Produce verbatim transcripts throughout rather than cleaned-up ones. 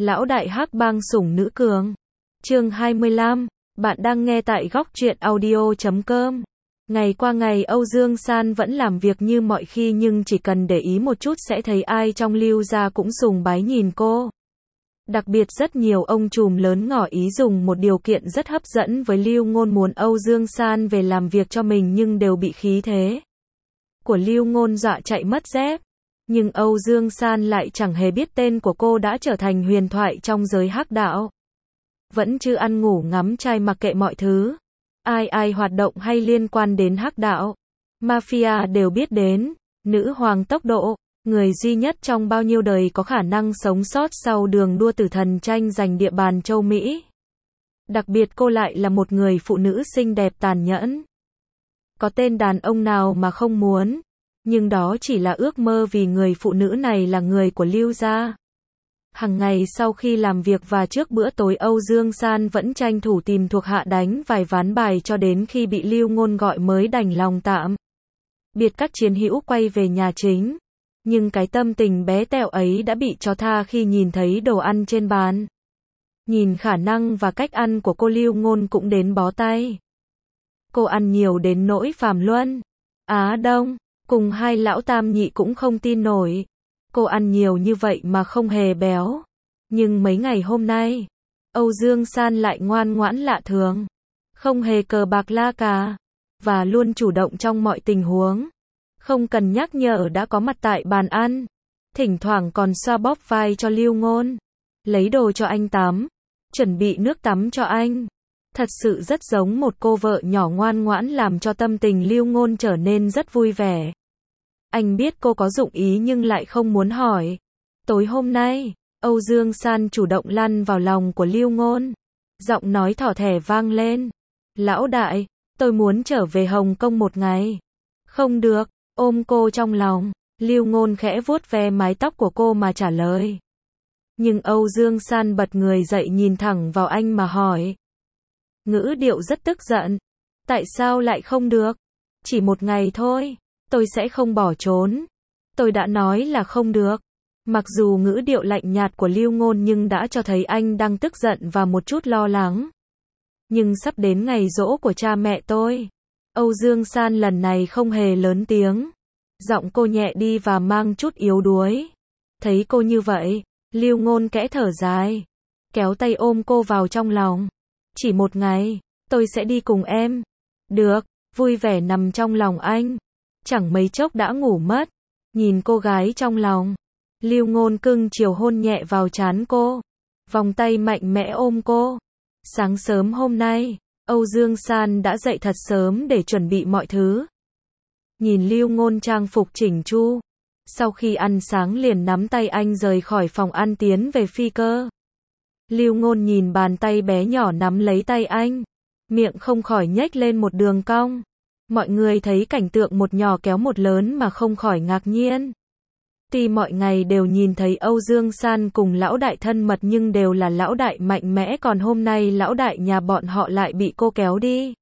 Lão đại hắc bang sủng nữ cường. Chương hai mươi lăm, bạn đang nghe tại góc truyện audio chấm com. Ngày qua ngày Âu Dương San vẫn làm việc như mọi khi nhưng chỉ cần để ý một chút sẽ thấy ai trong Lưu gia cũng sùng bái nhìn cô. Đặc biệt rất nhiều ông trùm lớn ngỏ ý dùng một điều kiện rất hấp dẫn với Lưu Ngôn muốn Âu Dương San về làm việc cho mình nhưng đều bị khí thế của Lưu Ngôn dọa chạy mất dép. Nhưng Âu Dương San lại chẳng hề biết tên của cô đã trở thành huyền thoại trong giới hắc đạo. Vẫn chưa ăn ngủ ngắm trai mặc kệ mọi thứ. Ai ai hoạt động hay liên quan đến hắc đạo, mafia đều biết đến. Nữ hoàng tốc độ, người duy nhất trong bao nhiêu đời có khả năng sống sót sau đường đua tử thần tranh giành địa bàn châu Mỹ. Đặc biệt cô lại là một người phụ nữ xinh đẹp tàn nhẫn. Có tên đàn ông nào mà không muốn, nhưng đó chỉ là ước mơ vì người phụ nữ này là người của Lưu gia. Hằng ngày sau khi làm việc và trước bữa tối Âu Dương San vẫn tranh thủ tìm thuộc hạ đánh vài ván bài cho đến khi bị Lưu Ngôn gọi mới đành lòng tạm biệt các chiến hữu quay về nhà chính. Nhưng cái tâm tình bé tẹo ấy đã bị cho tha khi nhìn thấy đồ ăn trên bàn. Nhìn khả năng và cách ăn của cô Lưu Ngôn cũng đến bó tay. Cô ăn nhiều đến nỗi Phạm Luân, Á Đông, cùng hai lão tam nhị cũng không tin nổi. Cô ăn nhiều như vậy mà không hề béo. Nhưng mấy ngày hôm nay, Âu Dương San lại ngoan ngoãn lạ thường. Không hề cờ bạc la cà. Và luôn chủ động trong mọi tình huống. Không cần nhắc nhở đã có mặt tại bàn ăn. Thỉnh thoảng còn xoa bóp vai cho Lưu Ngôn. Lấy đồ cho anh tắm. Chuẩn bị nước tắm cho anh. Thật sự rất giống một cô vợ nhỏ ngoan ngoãn làm cho tâm tình Lưu Ngôn trở nên rất vui vẻ. Anh biết cô có dụng ý nhưng lại không muốn hỏi. Tối hôm nay, Âu Dương San chủ động lăn vào lòng của Lưu Ngôn. Giọng nói thỏ thẻ vang lên. Lão đại, tôi muốn trở về Hồng Kông một ngày. Không được, ôm cô trong lòng. Lưu Ngôn khẽ vuốt ve mái tóc của cô mà trả lời. Nhưng Âu Dương San bật người dậy nhìn thẳng vào anh mà hỏi. Ngữ điệu rất tức giận. Tại sao lại không được? Chỉ một ngày thôi. Tôi sẽ không bỏ trốn. Tôi đã nói là không được. Mặc dù ngữ điệu lạnh nhạt của Lưu Ngôn nhưng đã cho thấy anh đang tức giận và một chút lo lắng. Nhưng sắp đến ngày giỗ của cha mẹ tôi. Âu Dương San lần này không hề lớn tiếng. Giọng cô nhẹ đi và mang chút yếu đuối. Thấy cô như vậy, Lưu Ngôn kẽ thở dài. Kéo tay ôm cô vào trong lòng. Chỉ một ngày, tôi sẽ đi cùng em. Được, vui vẻ nằm trong lòng anh. Chẳng mấy chốc đã ngủ mất. Nhìn cô gái trong lòng, Lưu Ngôn cưng chiều hôn nhẹ vào trán cô. Vòng tay mạnh mẽ ôm cô. Sáng sớm hôm nay, Âu Dương San đã dậy thật sớm để chuẩn bị mọi thứ. Nhìn Lưu Ngôn trang phục chỉnh chu. Sau khi ăn sáng liền nắm tay anh rời khỏi phòng ăn tiến về phi cơ. Lưu Ngôn nhìn bàn tay bé nhỏ nắm lấy tay anh. Miệng không khỏi nhếch lên một đường cong. Mọi người thấy cảnh tượng một nhỏ kéo một lớn mà không khỏi ngạc nhiên. Tuy mọi ngày đều nhìn thấy Âu Dương San cùng lão đại thân mật nhưng đều là lão đại mạnh mẽ còn hôm nay lão đại nhà bọn họ lại bị cô kéo đi.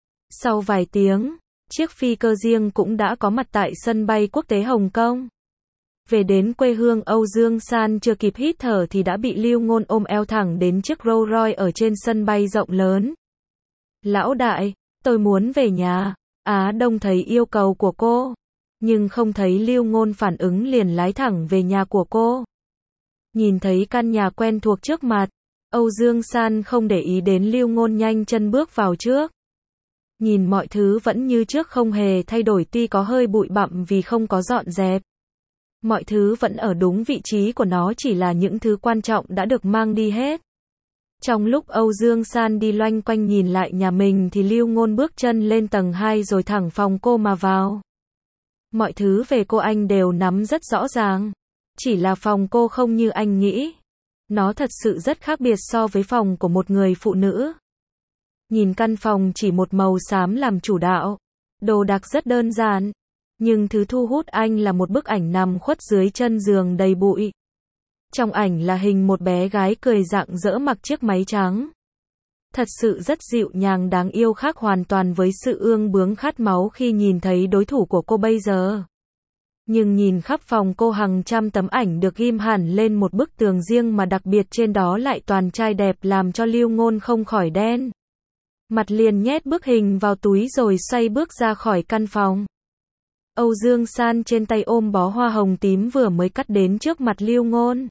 Sau vài tiếng, chiếc phi cơ riêng cũng đã có mặt tại sân bay quốc tế Hồng Kông. Về đến quê hương Âu Dương San chưa kịp hít thở thì đã bị Lưu Ngôn ôm eo thẳng đến chiếc Rolls Royce ở trên sân bay rộng lớn. Lão đại, tôi muốn về nhà. Á Đông thấy yêu cầu của cô, nhưng không thấy Lưu Ngôn phản ứng liền lái thẳng về nhà của cô. Nhìn thấy căn nhà quen thuộc trước mặt, Âu Dương San không để ý đến Lưu Ngôn nhanh chân bước vào trước. Nhìn mọi thứ vẫn như trước không hề thay đổi tuy có hơi bụi bặm vì không có dọn dẹp. Mọi thứ vẫn ở đúng vị trí của nó chỉ là những thứ quan trọng đã được mang đi hết. Trong lúc Âu Dương San đi loanh quanh nhìn lại nhà mình thì Lưu Ngôn bước chân lên tầng hai rồi thẳng phòng cô mà vào. Mọi thứ về cô anh đều nắm rất rõ ràng. Chỉ là phòng cô không như anh nghĩ. Nó thật sự rất khác biệt so với phòng của một người phụ nữ. Nhìn căn phòng chỉ một màu xám làm chủ đạo. Đồ đạc rất đơn giản. Nhưng thứ thu hút anh là một bức ảnh nằm khuất dưới chân giường đầy bụi. Trong ảnh là hình một bé gái cười rạng rỡ mặc chiếc váy trắng. Thật sự rất dịu nhàng đáng yêu khác hoàn toàn với sự ương bướng khát máu khi nhìn thấy đối thủ của cô bây giờ. Nhưng nhìn khắp phòng cô hàng trăm tấm ảnh được ghim hẳn lên một bức tường riêng mà đặc biệt trên đó lại toàn trai đẹp làm cho Lưu Ngôn không khỏi đen. Mặt liền nhét bức hình vào túi rồi xoay bước ra khỏi căn phòng. Âu Dương San trên tay ôm bó hoa hồng tím vừa mới cắt đến trước mặt Lưu Ngôn.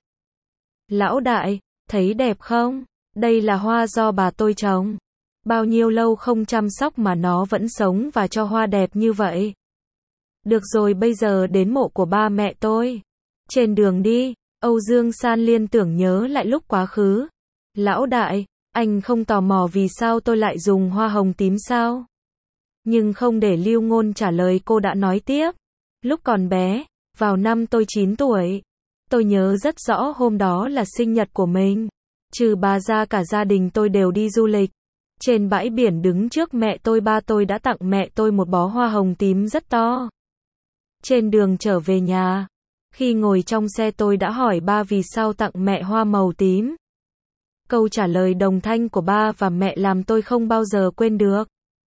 Lão đại, thấy đẹp không? Đây là hoa do bà tôi trồng. Bao nhiêu lâu không chăm sóc mà nó vẫn sống và cho hoa đẹp như vậy. Được rồi, bây giờ đến mộ của ba mẹ tôi. Trên đường đi, Âu Dương San liên tưởng nhớ lại lúc quá khứ. Lão đại, anh không tò mò vì sao tôi lại dùng hoa hồng tím sao? Nhưng không để Lưu Ngôn trả lời, cô đã nói tiếp. Lúc còn bé, vào năm tôi chín tuổi, tôi nhớ rất rõ hôm đó là sinh nhật của mình. Trừ bà ra cả gia đình tôi đều đi du lịch. Trên bãi biển đứng trước mẹ tôi, ba tôi đã tặng mẹ tôi một bó hoa hồng tím rất to. Trên đường trở về nhà, khi ngồi trong xe tôi đã hỏi ba vì sao tặng mẹ hoa màu tím. Câu trả lời đồng thanh của ba và mẹ làm tôi không bao giờ quên được.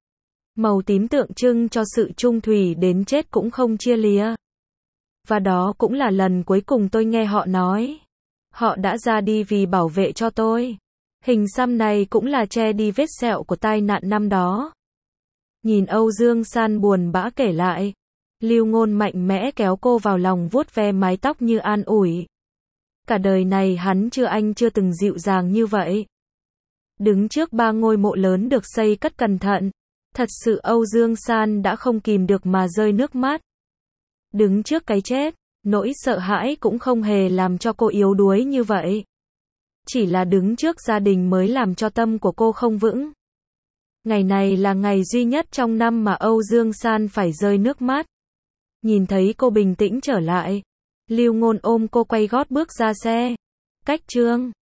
Màu tím tượng trưng cho sự chung thủy đến chết cũng không chia lìa. Và đó cũng là lần cuối cùng tôi nghe họ nói. Họ đã ra đi vì bảo vệ cho tôi. Hình xăm này cũng là che đi vết sẹo của tai nạn năm đó. Nhìn Âu Dương San buồn bã kể lại, Lưu Ngôn mạnh mẽ kéo cô vào lòng vuốt ve mái tóc như an ủi. Cả đời này hắn chưa anh chưa từng dịu dàng như vậy. Đứng trước ba ngôi mộ lớn được xây cất cẩn thận, thật sự Âu Dương San đã không kìm được mà rơi nước mắt. Đứng trước cái chết, nỗi sợ hãi cũng không hề làm cho cô yếu đuối như vậy. Chỉ là đứng trước gia đình mới làm cho tâm của cô không vững. Ngày này là ngày duy nhất trong năm mà Âu Dương San phải rơi nước mắt. Nhìn thấy cô bình tĩnh trở lại, Lưu Ngôn ôm cô quay gót bước ra xe. Cách chương